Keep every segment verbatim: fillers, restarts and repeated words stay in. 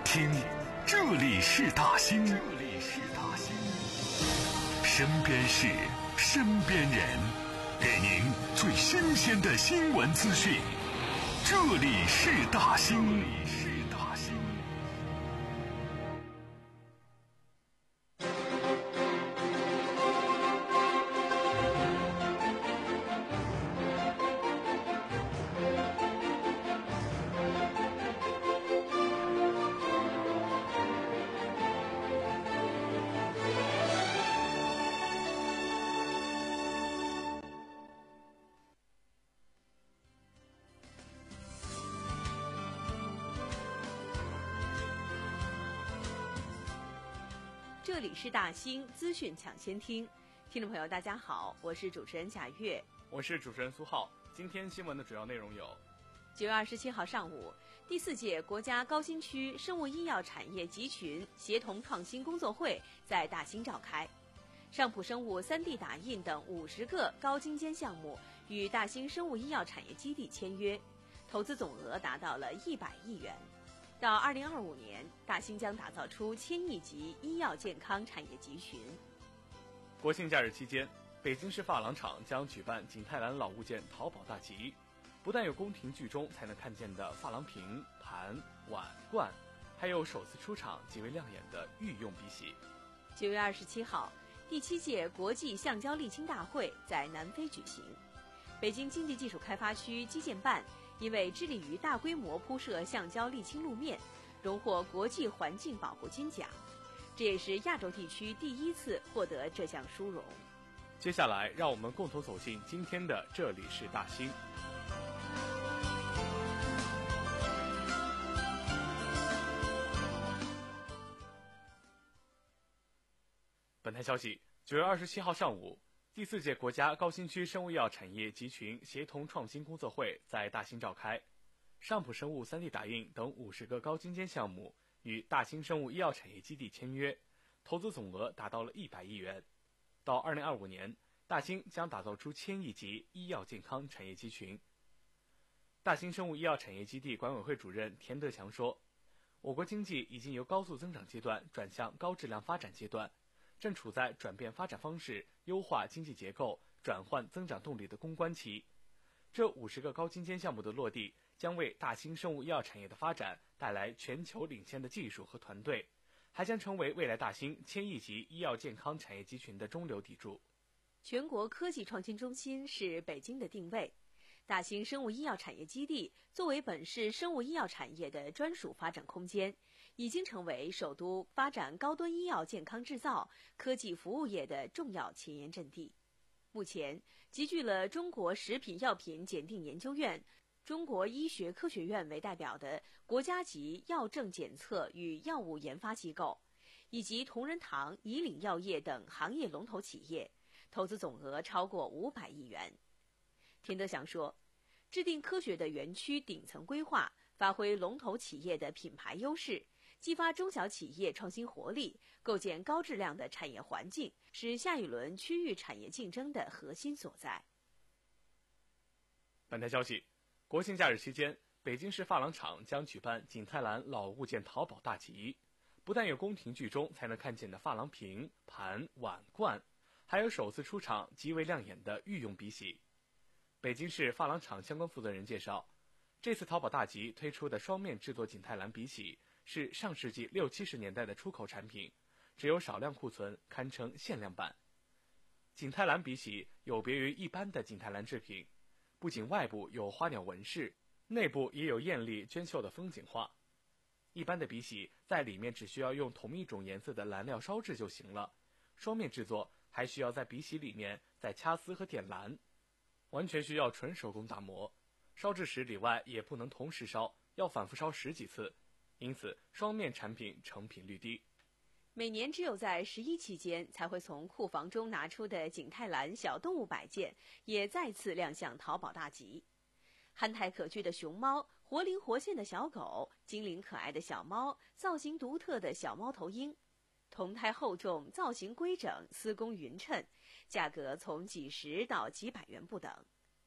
听，这里是大兴，这里是大兴，身边事，身边人，给您最新鲜的新闻资讯。这里是大兴。 这里是大兴资讯抢先听，听众朋友大家好，我是主持人贾月， 我是主持人苏浩。今天新闻的主要内容有： 九月二十七号上午，第四届国家高新区生物医药产业集群协同创新工作会在大兴召开，上普生物 三 D 打印等五十个高精尖项目与大兴生物医药产业基地签约，投资总额达到了一百亿元。到二零二五年，大兴将打造出千亿级医药健康产业集群。 国庆假日期间，北京市发廊厂将举办景泰蓝老物件淘宝大集，不但有宫廷剧中才能看见的珐琅瓶、盘、碗、罐，还有首次出场极为亮眼的御用笔洗。 九月二十七号，第七届国际橡胶沥青大会在南非举行。北京经济技术开发区基建办因为致力于大规模铺设橡胶沥青路面，荣获国际环境保护金奖，这也是亚洲地区第一次获得这项殊荣。 接下来，让我们共同走进今天的这里是大兴。本台消息，九月二十七号上午，第四届国家高新区生物医药产业集群协同创新工作会在大兴召开，上普生物 三 D 打印等五十个高精尖项目与大兴生物医药产业基地签约，投资总额达到了一百亿元。到二零二五年，大兴将打造出千亿级医药健康产业集群。大兴生物医药产业基地管委会主任田德强说，我国经济已经由高速增长阶段转向高质量发展阶段，正处在转变发展方式、优化经济结构、转换增长动力的攻关期。这五十个高精尖项目的落地，将为大兴生物医药产业的发展带来全球领先的技术和团队，还将成为未来大兴千亿级医药健康产业集群的中流砥柱。 全国科技创新中心是北京的定位，大兴生物医药产业基地作为本市生物医药产业的专属发展空间，已经成为首都发展高端医药健康制造、科技服务业的重要前沿阵地。目前，集聚了中国食品药品检定研究院、中国医学科学院为代表的国家级药证检测与药物研发机构，以及同仁堂、以岭药业等行业龙头企业，投资总额超过五百亿元。田德祥说，制定科学的园区顶层规划，发挥龙头企业的品牌优势，激发中小企业创新活力，构建高质量的产业环境，是下一轮区域产业竞争的核心所在。 本台消息，国庆假日期间，北京市发廊厂将举办景泰蓝老物件淘宝大集，不但有宫廷剧中才能看见的珐琅瓶、盘、碗、罐，还有首次出场极为亮眼的御用笔洗。北京市发廊厂相关负责人介绍，这次淘宝大集推出的双面制作景泰蓝笔洗是上世纪六七十年代的出口产品，只有少量库存，堪称限量版。景泰蓝笔洗有别于一般的景泰蓝制品，不仅外部有花鸟纹饰，内部也有艳丽娟秀的风景画。一般的笔洗在里面只需要用同一种颜色的蓝料烧制就行了，双面制作还需要在笔洗里面再掐丝和点蓝，完全需要纯手工打磨，烧制时里外也不能同时烧，要反复烧十几次，因此双面产品成品率低。 每年只有在十一期间才会从库房中拿出的景泰蓝小动物摆件，也再次亮相淘宝大集。憨态可掬的熊猫、活灵活现的小狗、精灵可爱的小猫、造型独特的小猫头鹰，铜胎厚重，造型规整，丝工匀称，价格从几十到几百元不等。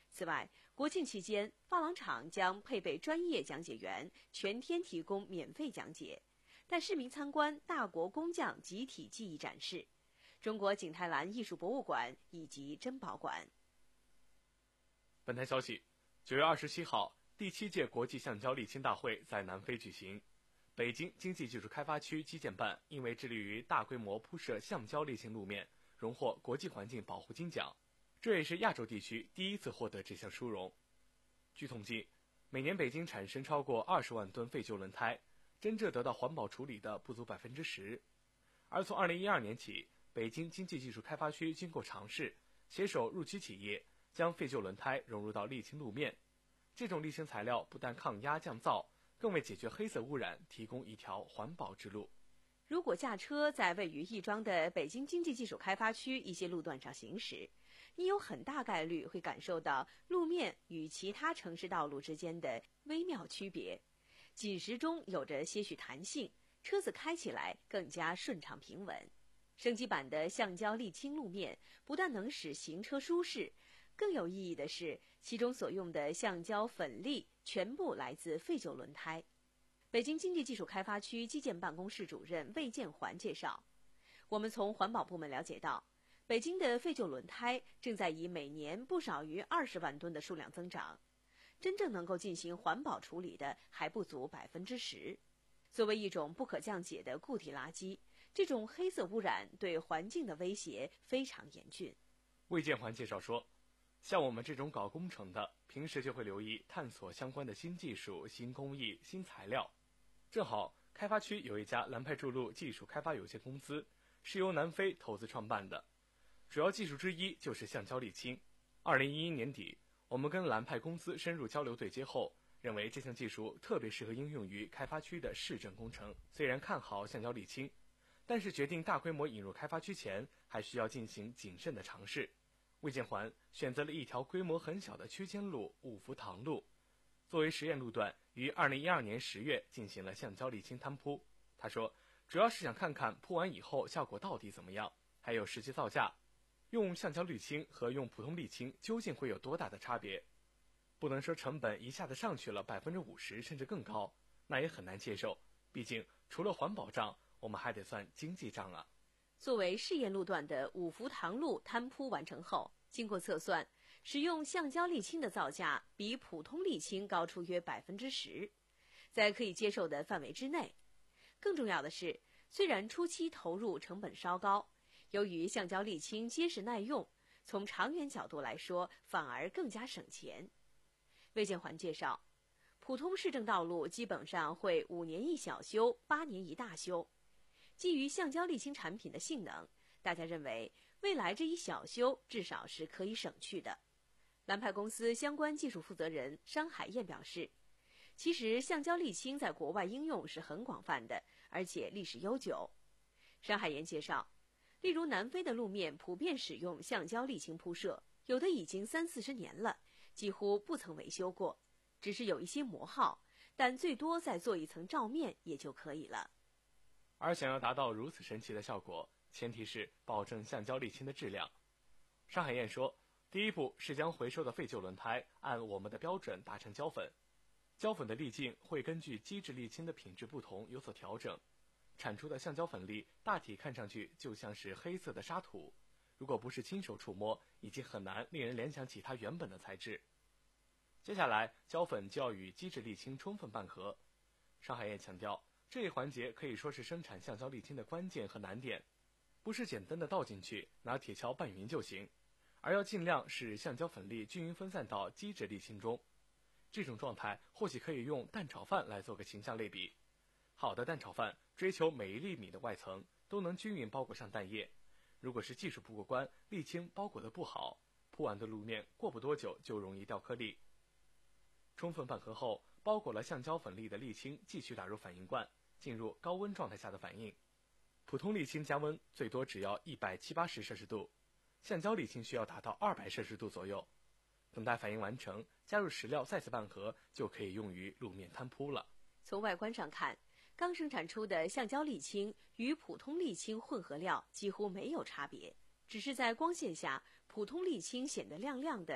此外，国庆期间，发廊厂将配备专业讲解员，全天提供免费讲解，带市民参观大国工匠集体技艺展示、中国景泰蓝艺术博物馆以及珍宝馆。 本台消息，九月二十七号，第七届国际橡胶沥青大会在南非举行。北京经济技术开发区基建办因为致力于大规模铺设橡胶沥青路面，荣获国际环境保护金奖，这也是亚洲地区第一次获得这项殊荣。据统计，每年北京产生超过二十万吨废旧轮胎，真正得到环保处理的不足百分之十。而从二零一二年起，北京经济技术开发区经过尝试，携手入区企业，将废旧轮胎融入到沥青路面。这种沥青材料不但抗压降噪，更为解决黑色污染提供一条环保之路。 如果驾车在位于亦庄的北京经济技术开发区一些路段上行驶，你有很大概率会感受到路面与其他城市道路之间的微妙区别，紧实中有着些许弹性，车子开起来更加顺畅平稳。升级版的橡胶沥青路面不但能使行车舒适，更有意义的是，其中所用的橡胶粉粒全部来自废旧轮胎。北京经济技术开发区基建办公室主任魏建环介绍，我们从环保部门了解到，北京的废旧轮胎正在以每年不少于二十万吨的数量增长，真正能够进行环保处理的还不足百分之十。作为一种不可降解的固体垃圾，这种黑色污染对环境的威胁非常严峻。 魏建环介绍说，像我们这种搞工程的，平时就会留意探索相关的新技术、新工艺、新材料。正好，开发区有一家蓝派筑路技术开发有限公司，是由南非投资创办的，主要技术之一就是橡胶沥青。二零一一年底，我们跟蓝派公司深入交流对接后，认为这项技术特别适合应用于开发区的市政工程。虽然看好橡胶沥青，但是决定大规模引入开发区前，还需要进行谨慎的尝试。魏建环选择了一条规模很小的区间路五福塘路，作为实验路段，于二零一二年十月进行了橡胶沥青摊铺。他说，主要是想看看铺完以后效果到底怎么样，还有实际造价，用橡胶沥青和用普通沥青究竟会有多大的差别？不能说成本一下子上去了百分之五十甚至更高，那也很难接受。毕竟除了环保账，我们还得算经济账啊。 作为试验路段的五福塘路摊铺完成后，经过测算，使用橡胶沥青的造价比普通沥青高出约百分之十，在可以接受的范围之内。更重要的是，虽然初期投入成本稍高，由于橡胶沥青结实耐用，从长远角度来说反而更加省钱。魏建环介绍，普通市政道路基本上会五年一小修，八年一大修。基于橡胶沥青产品的性能，大家认为未来这一小修至少是可以省去的。蓝派公司相关技术负责人商海燕表示，其实橡胶沥青在国外应用是很广泛的，而且历史悠久。商海燕介绍，例如南非的路面普遍使用橡胶沥青铺设，有的已经三四十年了，几乎不曾维修过，只是有一些磨耗，但最多再做一层罩面也就可以了。 而想要达到如此神奇的效果，前提是保证橡胶沥青的质量。商海燕说，第一步是将回收的废旧轮胎按我们的标准打成胶粉，胶粉的粒径会根据基质沥青的品质不同有所调整，产出的橡胶粉粒大体看上去就像是黑色的沙土，如果不是亲手触摸，已经很难令人联想起它原本的材质。接下来，胶粉就要与基质沥青充分拌合。商海燕强调，这一环节可以说是生产橡胶沥青的关键和难点，不是简单的倒进去拿铁锹拌匀就行，而要尽量使橡胶粉粒均匀分散到基质沥青中。这种状态或许可以用蛋炒饭来做个形象类比。好的蛋炒饭追求每一粒米的外层都能均匀包裹上蛋液，如果是技术不过关，沥青包裹得不好，铺完的路面过不多久就容易掉颗粒。充分拌合后，包裹了橡胶粉粒的沥青继续打入反应罐，进入高温状态下的反应。普通沥青加温最多只要一百七八十摄氏度，橡胶沥青需要达到二百摄氏度左右。等待反应完成，加入石料再次拌合，就可以用于路面摊铺了。 从外观上看，刚生产出的橡胶沥青与普通沥青混合料几乎没有差别，只是在光线下，普通沥青显得亮亮的，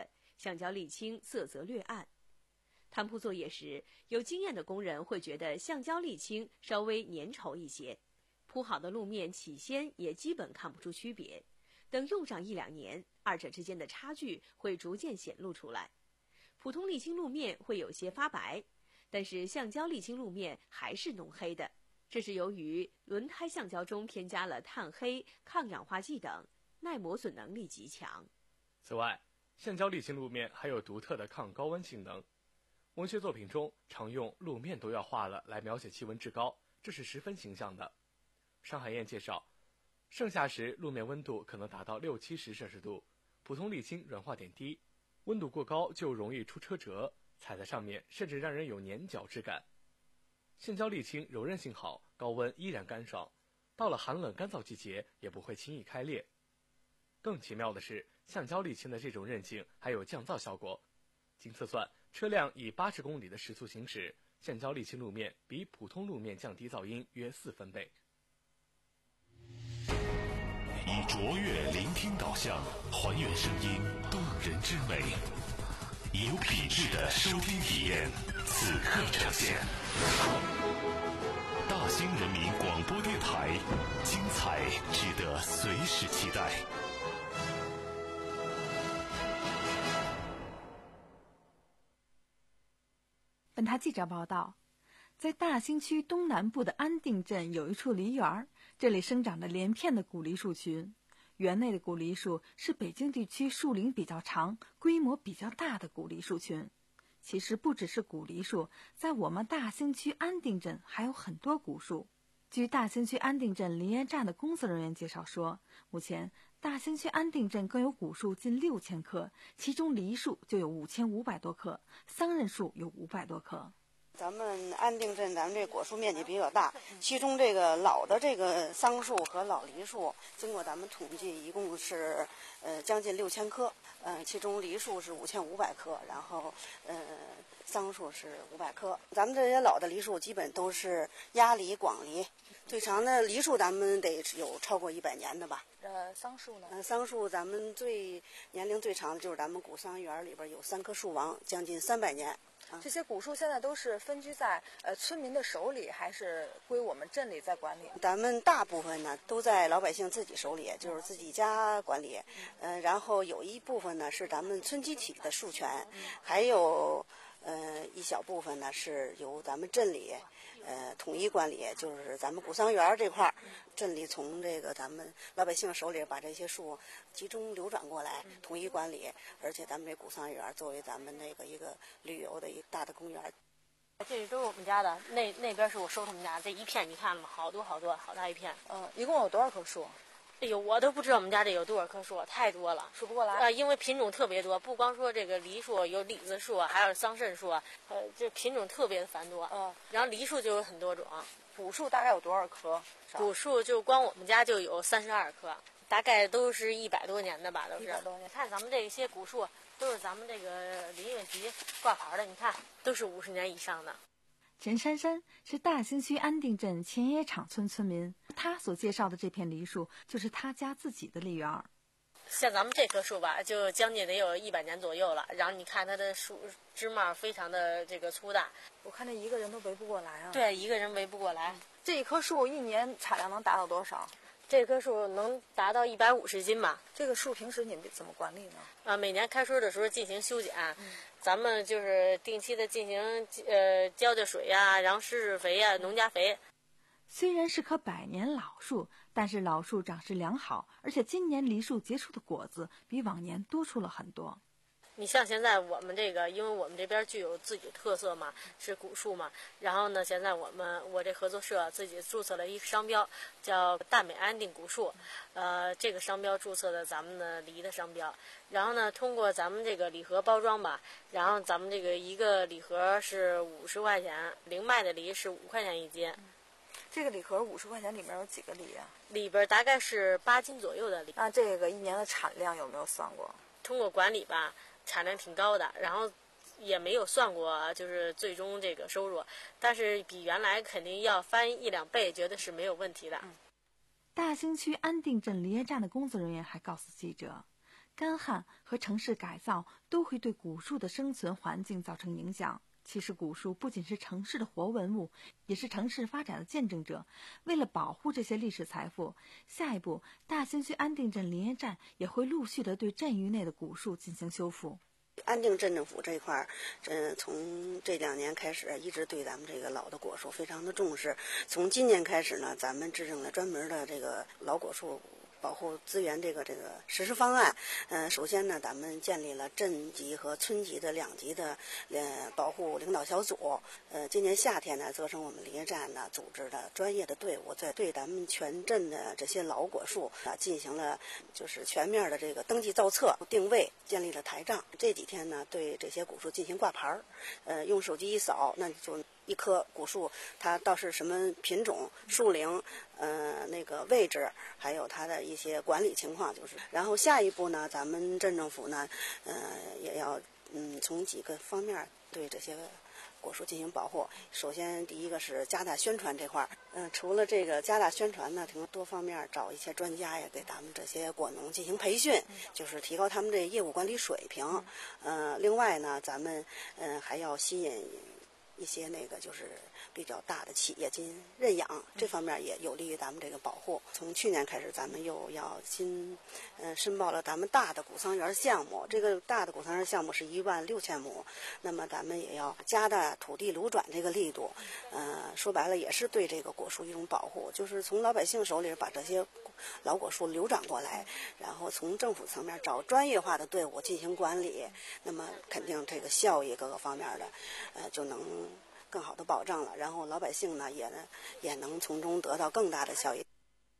橡胶沥青色泽略暗。摊铺作业时，有经验的工人会觉得橡胶沥青稍微粘稠一些，铺好的路面起先也基本看不出区别。等用上一两年，二者之间的差距会逐渐显露出来。普通沥青路面会有些发白，但是橡胶沥青路面还是浓黑的，这是由于轮胎橡胶中添加了碳黑、抗氧化剂等，耐磨损能力极强。 此外，橡胶沥青路面还有独特的抗高温性能。文学作品中常用路面都要化了来描写气温之高，这是十分形象的。商海燕介绍，盛夏时路面温度可能达到六七十摄氏度，普通沥青软化点低，温度过高就容易出车辙，踩在上面甚至让人有粘脚之感。橡胶沥青柔韧性好，高温依然干爽，到了寒冷干燥季节也不会轻易开裂。更奇妙的是，橡胶沥青的这种韧性还有降噪效果。经测算，车辆以八十公里的时速行驶，橡胶沥青路面比普通路面降低噪音约四分贝。 以卓越聆听导向，还原声音动人之美，以有品质的收听体验，此刻呈现。大兴人民广播电台，精彩值得随时期待。 本台记者报道，在大兴区东南部的安定镇有一处梨园，这里生长着连片的古梨树群。园内的古梨树是北京地区树龄比较长、规模比较大的古梨树群。其实不只是古梨树，在我们大兴区安定镇还有很多古树。据大兴区安定镇林业站的工作人员介绍说，目前大兴区安定镇共有古树近六千棵，其中梨树就有五千五百多棵，桑葚树有五百多棵。 咱们安定镇，咱们这果树面积比较大，其中这个老的这个桑树和老梨树，经过咱们统计，一共是呃将近六千棵，呃，其中梨树是五千五百棵，然后呃桑树是五百棵。咱们这些老的梨树基本都是鸭梨、广梨，最长的梨树咱们得有超过一百年的吧。 呃，桑树呢？ 呃，桑树咱们最年龄最长的就是咱们古桑园里边有三棵树王，将近三百年。 这些古树现在都是分居在呃村民的手里，还是归我们镇里在管理？ 咱们大部分呢都在老百姓自己手里，就是自己家管理。呃，然后有一部分呢是咱们村集体的树权，还有呃一小部分呢是由咱们镇里呃统一管理，就是咱们古桑园这块儿，镇里从这个咱们老百姓手里把这些树集中流转过来，统一管理。而且咱们这古桑园作为咱们那个一个旅游的一个大的公园。 这里都是我们家的，那那边是我收他们家，这一片你看了吗？好多好多，好大一片。 嗯，一共有多少棵树？ 哎呦，我都不知道我们家这有多少棵树，太多了， 数不过来。 啊、呃，因为品种特别多，不光说这个梨树，有李子树啊，还有桑葚树啊，呃，这品种特别的繁多。 嗯， 然后梨树就有很多种。 古树大概有多少棵？ 古树就光我们家就有三十二棵，大概都是一百多年的吧，都是。 一百多年。 看咱们这些古树，都是咱们这个林业局挂牌的，你看都是五十年以上的。 陈珊珊是大兴区安定镇前野场村村民，她所介绍的这片梨树就是她家自己的梨园。 像咱们这棵树吧，就将近得有一百年左右了。然后你看它的树枝蔓非常的这个粗大， 我看这一个人都围不过来啊。 对，一个人围不过来。 这一棵树一年产量能达到多少？ 这棵树能达到一百五十斤吧。 这个树平时你们怎么管理呢？ 啊，每年开春的时候进行修剪， 嗯、 咱们就是定期的进行呃浇浇水呀、啊，然后施施肥呀、啊，农家肥。 虽然是棵百年老树，但是老树长势良好，而且今年梨树结出的果子比往年多出了很多。 你像现在我们这个，因为我们这边具有自己的特色嘛，是古树嘛。然后呢，现在我们我这合作社自己注册了一个商标，叫大美安定古树。呃，这个商标注册的咱们的梨的商标。然后呢，通过咱们这个礼盒包装吧，然后咱们这个一个礼盒是五十块钱，零卖的梨是五块钱一斤。 嗯、这个礼盒五十块钱里面有几个梨啊？ 里边大概是八斤左右的梨。 那这个一年的产量有没有算过？ 通过管理吧。产量挺高的，然后也没有算过就是最终这个收入，但是比原来肯定要翻一两倍，觉得是没有问题的。 嗯、大兴区安定镇林业站的工作人员还告诉记者， 干旱和城市改造都会对古树的生存环境造成影响。其实古树不仅是城市的活文物，也是城市发展的见证者。为了保护这些历史财富，下一步大兴区安定镇林业站也会陆续的对镇域内的古树进行修复。 安定镇政府这块儿，嗯，从这两年开始，一直对咱们这个老的果树非常的重视。从今年开始呢，咱们制定了专门的这个老果树保护资源这个这个实施方案。嗯、呃，首先呢，咱们建立了镇级和村级的两级的呃保护领导小组。呃，今年夏天呢，责成我们林业站呢组织的专业的队伍，在对咱们全镇的这些老果树啊进行了就是全面的这个登记造册、定位，建立了台账。这几天呢，对这些果树进行挂牌儿，呃，用手机一扫，那就一棵古树它倒是什么品种、树龄，呃，那个位置，还有它的一些管理情况，就是。然后下一步呢，咱们镇政府呢，呃，也要嗯从几个方面对这些果树进行保护。首先，第一个是加大宣传这块儿，嗯、呃，除了这个加大宣传呢，从多方面找一些专家呀，给咱们这些果农进行培训，就是提高他们这业务管理水平。呃，另外呢，咱们嗯、呃、还要吸引一些那个就是比较大的企业进行认养，这方面也有利于咱们这个保护。从去年开始，咱们又要新呃申报了咱们大的古桑园项目，这个大的古桑园项目是一万六千亩，那么咱们也要加大土地流转这个力度，呃，说白了也是对这个果树一种保护，就是从老百姓手里把这些老果树流转过来，然后从政府层面找专业化的队伍进行管理，那么肯定这个效益各个方面的，呃，就能更好的保障了。然后老百姓呢，也呢也能从中得到更大的效益。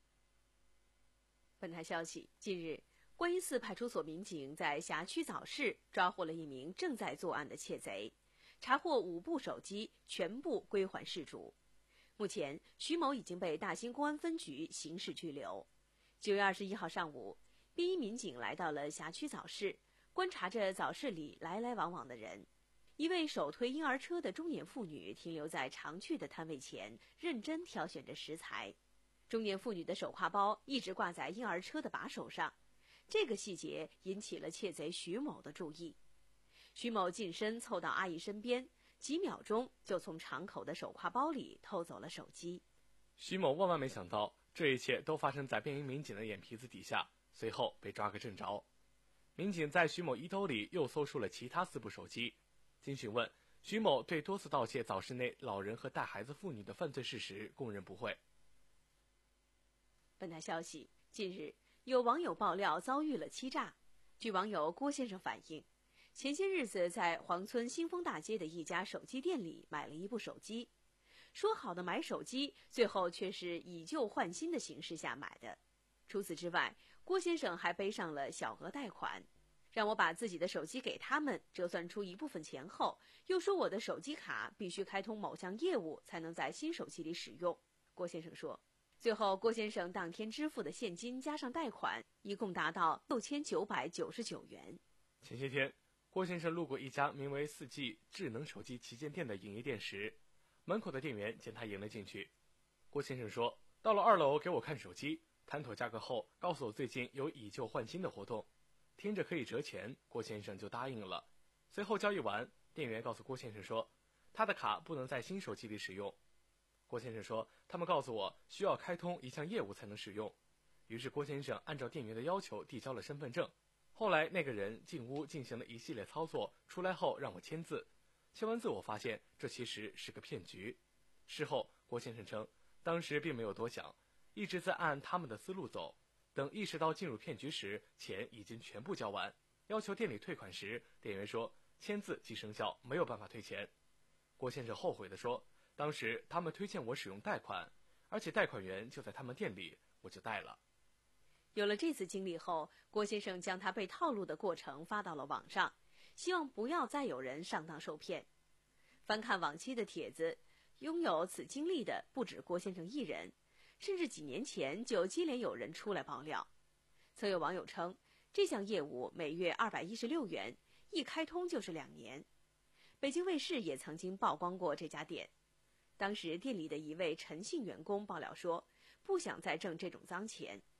本台消息，近日，观音寺派出所民警在辖区早市抓获了一名正在作案的窃贼，查获五部手机，全部归还事主。目前，徐某已经被大兴公安分局刑事拘留。九月二十一号上午，便衣民警来到了辖区早市，观察着早市里来来往往的人。一位手推婴儿车的中年妇女停留在常去的摊位前，认真挑选着食材。中年妇女的手挎包一直挂在婴儿车的把手上，这个细节引起了窃贼徐某的注意。徐某近身凑到阿姨身边，几秒钟就从敞口的手挎包里偷走了手机。 徐某万万没想到，这一切都发生在便衣民警的眼皮子底下，随后被抓个正着。民警在徐某衣兜里又搜出了其他四部手机。经询问，徐某对多次盗窃早市内老人和带孩子妇女的犯罪事实供认不讳。 本台消息，近日有网友爆料遭遇了欺诈。据网友郭先生反映，前些日子在黄村新丰大街的一家手机店里买了一部手机，说好的买手机，最后却是以旧换新的形式下买的。除此之外，郭先生还背上了小额贷款，让我把自己的手机给他们，折算出一部分钱后，又说我的手机卡必须开通某项业务才能在新手机里使用。郭先生说，最后郭先生当天支付的现金加上贷款，一共达到六千九百九十九元。 前些天，郭先生路过一家名为四 G 智能手机旗舰店的营业店时，门口的店员见他迎了进去。郭先生说，到了二楼给我看手机，谈妥价格后告诉我最近有以旧换新的活动，听着可以折钱，郭先生就答应了。随后交易完，店员告诉郭先生说，他的卡不能在新手机里使用。郭先生说，他们告诉我需要开通一项业务才能使用。于是郭先生按照店员的要求递交了身份证。后来那个人进屋进行了一系列操作，出来后让我签字。签完字我发现这其实是个骗局。事后郭先生称，当时并没有多想，一直在按他们的思路走。等意识到进入骗局时，钱已经全部交完。要求店里退款时，店员说签字即生效，没有办法退钱。郭先生后悔地说，当时他们推荐我使用贷款，而且贷款员就在他们店里，我就贷了。 有了这次经历后，郭先生将他被套路的过程发到了网上，希望不要再有人上当受骗。翻看往期的帖子，拥有此经历的不止郭先生一人，甚至几年前就接连有人出来爆料。曾有网友称，这项业务每月二百一十六元，一开通就是两年。北京卫视也曾经曝光过这家店，当时店里的一位陈姓员工爆料说，不想再挣这种脏钱。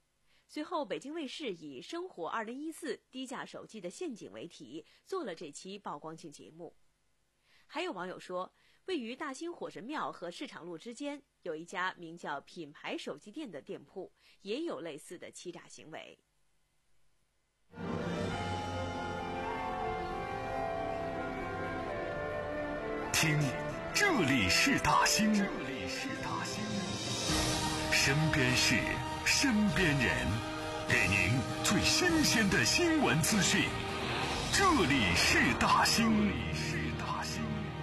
随后，北京卫视以“生活二零一四低价手机的陷阱”为题，做了这期曝光性节目。还有网友说，位于大兴火神庙和市场路之间，有一家名叫“品牌手机店”的店铺，也有类似的欺诈行为。 听，这里是大兴，这里是大兴，身边事，身边人，给您最新鲜的新闻资讯。这里是大兴，这里是大兴。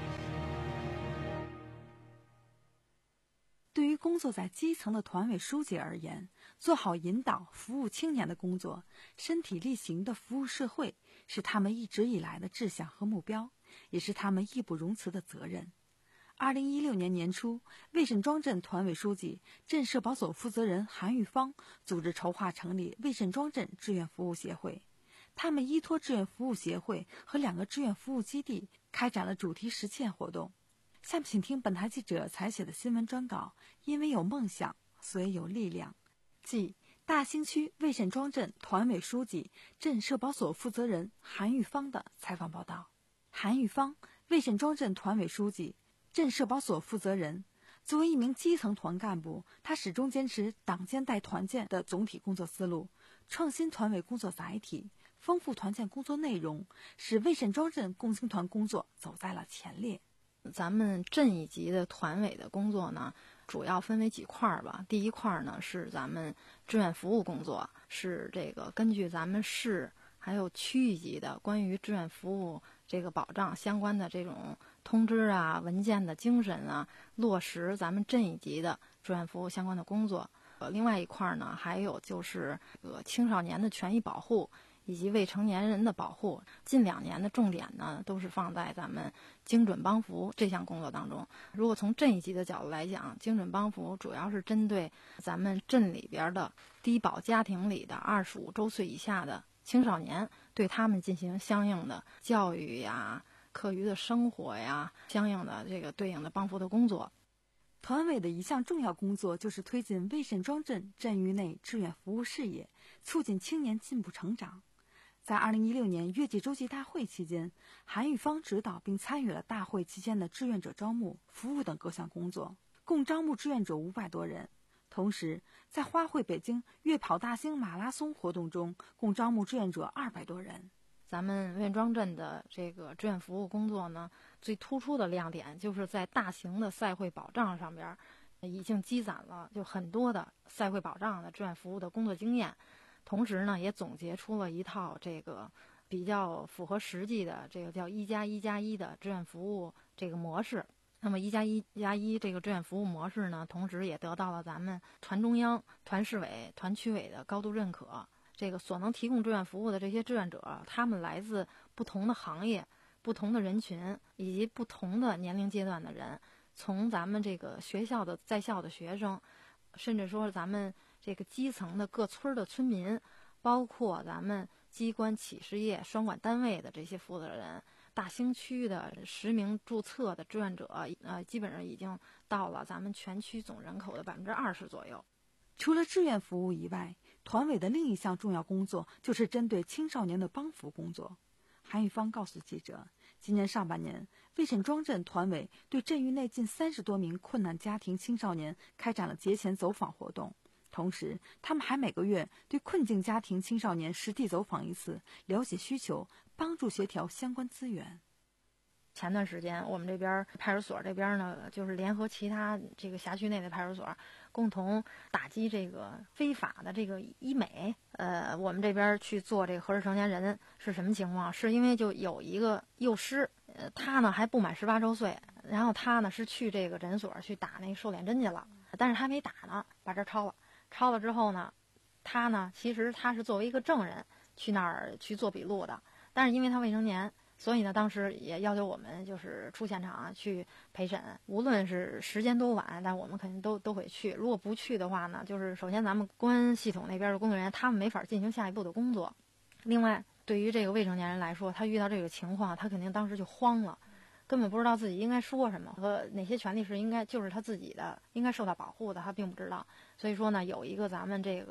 对于工作在基层的团委书记而言，做好引导、服务青年的工作，身体力行的服务社会，是他们一直以来的志向和目标，也是他们义不容辞的责任。二零一六年年初，魏沈庄镇团委书记、镇社保所负责人韩玉芳组织筹划成立魏沈庄镇志愿服务协会。他们依托志愿服务协会和两个志愿服务基地，开展了主题实践活动。下面请听本台记者采写的新闻专稿，因为有梦想，所以有力量。即大兴区魏沈庄镇团委书记、镇社保所负责人韩玉芳的采访报道。韩玉芳，魏沈庄镇团委书记、镇社保所负责人。作为一名基层团干部，他始终坚持党建带团建的总体工作思路，创新团委工作载体，丰富团建工作内容，使魏沈庄镇共青团工作走在了前列。 咱们镇一级的团委的工作呢，主要分为几块儿吧。第一块呢是咱们志愿服务工作，是这个根据咱们市还有区域级的关于志愿服务这个保障相关的这种通知啊、文件的精神啊，落实咱们镇一级的志愿服务相关的工作。呃，另外一块呢，还有就是呃青少年的权益保护以及未成年人的保护。近两年的重点呢，都是放在咱们精准帮扶这项工作当中。如果从镇一级的角度来讲，精准帮扶主要是针对咱们镇里边的低保家庭里的二十五周岁以下的青少年，对他们进行相应的教育呀、课余的生活呀，相应的这个对应的帮扶的工作。 团委的一项重要工作就是推进魏沈庄镇镇域内志愿服务事业，促进青年进步成长。在二零一六年月季周际大会期间，韩玉芳指导并参与了大会期间的志愿者招募、服务等各项工作，共招募志愿者五百多人。同时，在花卉北京月跑大兴马拉松活动中，共招募志愿者二百多人。 咱们魏沈庄镇的这个志愿服务工作呢，最突出的亮点就是在大型的赛会保障上边，已经积攒了就很多的赛会保障的志愿服务的工作经验，同时呢，也总结出了一套这个比较符合实际的这个叫一加一加一的志愿服务这个模式。那么一加一加一这个志愿服务模式呢，同时也得到了咱们团中央、团市委、团区委的高度认可。这个所能提供志愿服务的这些志愿者，他们来自不同的行业、不同的人群以及不同的年龄阶段的人，从咱们这个学校的在校的学生，甚至说咱们这个基层的各村的村民，包括咱们机关企事业双管单位的这些负责人，大兴区的实名注册的志愿者，呃，基本上已经到了咱们全区总人口的百分之二十左右。 除了志愿服务以外，团委的另一项重要工作就是针对青少年的帮扶工作。韩玉芳告诉记者，今年上半年，魏沈庄镇团委对镇域内近三十多名困难家庭青少年开展了节前走访活动，同时他们还每个月对困境家庭青少年实地走访一次，了解需求，帮助协调相关资源。 前段时间我们这边派出所这边呢，就是联合其他这个辖区内的派出所，共同打击这个非法的这个医美。呃，我们这边去做这个合适成年人是什么情况？是因为就有一个幼师，呃，他呢还不满十八周岁，然后他呢是去这个诊所去打那个瘦脸针去了，但是他没打呢，把这抄了。抄了之后呢，他呢其实他是作为一个证人去那儿去做笔录的，但是因为他未成年。所以呢，当时也要求我们就是出现场去陪审，无论是时间多晚，但我们肯定都都会去。如果不去的话呢，就是首先咱们公安系统那边的工作人员他们没法进行下一步的工作。另外，对于这个未成年人来说，他遇到这个情况，他肯定当时就慌了，根本不知道自己应该说什么和哪些权利是应该就是他自己的应该受到保护的，他并不知道。所以说呢，有一个咱们这个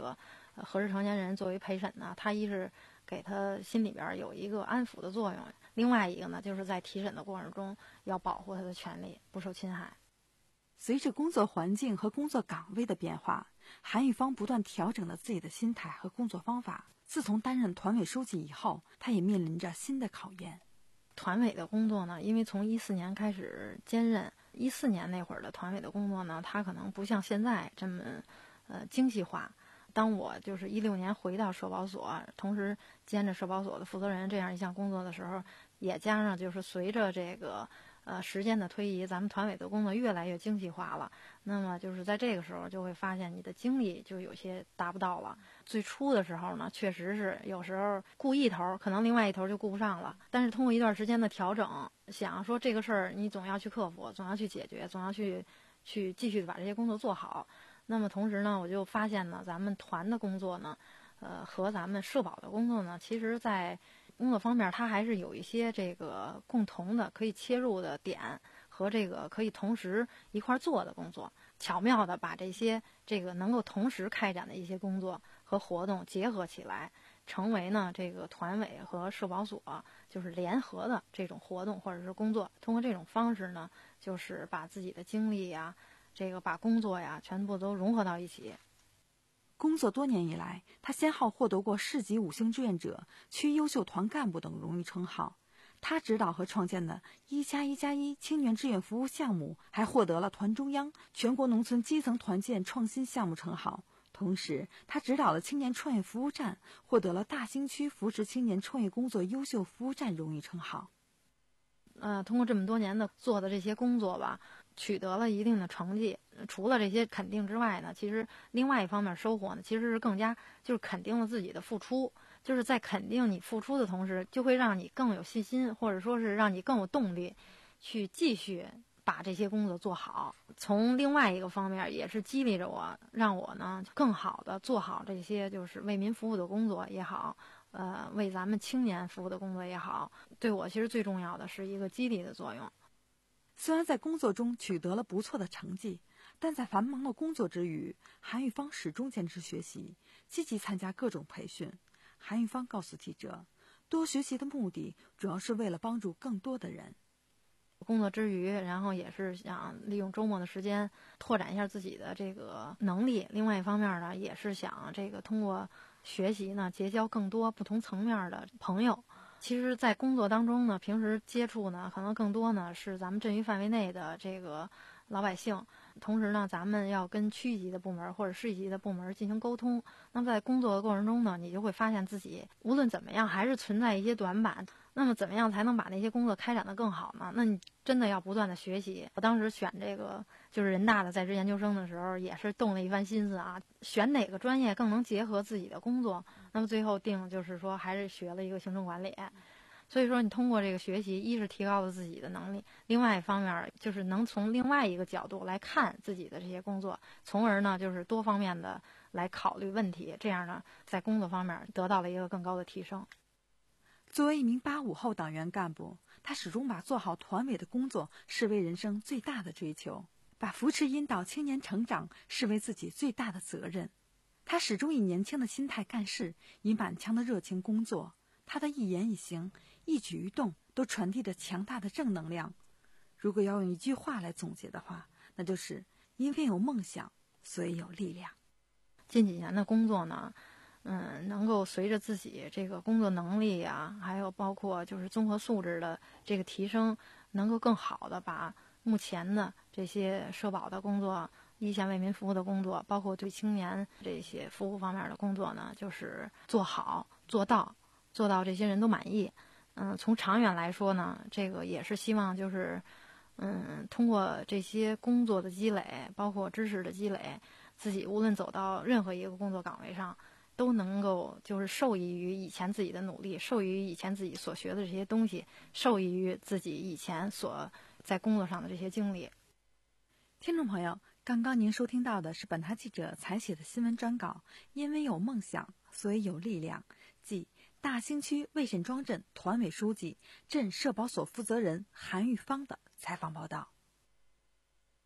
呃合适成年人作为陪审呢，他一是给他心里边有一个安抚的作用，另外一个呢，就是在提审的过程中要保护他的权利不受侵害。 随着工作环境和工作岗位的变化，韩玉芳不断调整了自己的心态和工作方法。自从担任团委书记以后，她也面临着新的考验。 团委的工作呢，因为从一四年开始兼任，一四年那会儿的团委的工作呢，它可能不像现在这么呃精细化。当我就是一六年回到社保所，同时兼着社保所的负责人这样一项工作的时候，也加上就是随着这个呃时间的推移，咱们团委的工作越来越精细化了。那么就是在这个时候就会发现你的精力就有些达不到了。最初的时候呢，确实是有时候顾一头，可能另外一头就顾不上了。但是通过一段时间的调整，想说这个事儿你总要去克服，总要去解决，总要去去继续把这些工作做好。那么同时呢，我就发现呢，咱们团的工作呢，呃，和咱们社保的工作呢，其实在工作方面它还是有一些这个共同的可以切入的点和这个可以同时一块做的工作，巧妙的把这些这个能够同时开展的一些工作和活动结合起来，成为呢这个团委和社保所就是联合的这种活动或者是工作。通过这种方式呢，就是把自己的精力呀，这个把工作呀全部都融合到一起。 工作多年以来，他先后获得过市级五星志愿者、区优秀团干部等荣誉称号。他指导和创建的一加一加一青年志愿服务项目，还获得了团中央全国农村基层团建创新项目称号。同时，他指导了青年创业服务站，获得了大兴区扶持青年创业工作优秀服务站荣誉称号。 呃，通过这么多年的做的这些工作吧，取得了一定的成绩。除了这些肯定之外呢，其实另外一方面收获呢，其实是更加就是肯定了自己的付出。就是在肯定你付出的同时，就会让你更有信心，或者说是让你更有动力，去继续把这些工作做好。从另外一个方面，也是激励着我，让我呢更好的做好这些就是为民服务的工作也好。呃，为咱们青年服务的工作也好，对我其实最重要的是一个激励的作用。 虽然在工作中取得了不错的成绩，但在繁忙的工作之余，韩玉芳始终坚持学习，积极参加各种培训。韩玉芳告诉记者，多学习的目的主要是为了帮助更多的人。 工作之余，然后也是想利用周末的时间拓展一下自己的这个能力。另外一方面呢，也是想这个通过学习呢，结交更多不同层面的朋友。其实在工作当中呢，平时接触呢，可能更多呢是咱们镇域范围内的这个老百姓。同时呢，咱们要跟区级的部门或者市级的部门进行沟通。那么在工作的过程中呢，你就会发现自己无论怎么样还是存在一些短板。那么怎么样才能把那些工作开展得更好呢？那你真的要不断的学习。我当时选这个就是人大的在职研究生的时候，也是动了一番心思啊，选哪个专业更能结合自己的工作。那么最后定就是说还是学了一个行政管理。所以说你通过这个学习，一是提高了自己的能力，另外一方面就是能从另外一个角度来看自己的这些工作，从而呢就是多方面的来考虑问题，这样呢在工作方面得到了一个更高的提升。 作为一名八五后党员干部，他始终把做好团委的工作视为人生最大的追求，把扶持引导青年成长视为自己最大的责任。他始终以年轻的心态干事，以满腔的热情工作。他的一言一行、一举一动都传递着强大的正能量。如果要用一句话来总结的话，那就是因为有梦想，所以有力量。 近几年的工作呢，嗯，能够随着自己这个工作能力呀、啊，还有包括就是综合素质的这个提升，能够更好的把目前的这些社保的工作、一线为民服务的工作，包括对青年这些服务方面的工作呢，就是做好、做到、做到这些人都满意。嗯，从长远来说呢，这个也是希望就是，嗯，通过这些工作的积累，包括知识的积累，自己无论走到任何一个工作岗位上，都能够就是受益于以前自己的努力，受益于以前自己所学的这些东西，受益于自己以前所在工作上的这些经历。 听众朋友，刚刚您收听到的是本台记者采写的新闻专稿，因为有梦想，所以有力量，即大兴区魏沈庄镇团委书记、镇社保所负责人韩玉芳的采访报道。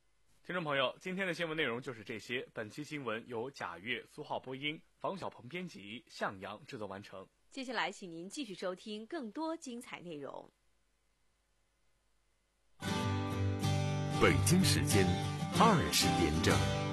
听众朋友，今天的新闻内容就是这些。本期新闻由贾月、苏浩播音，房小鹏编辑，向阳制作完成。 接下来，请您继续收听更多精彩内容。 北京时间二十点整。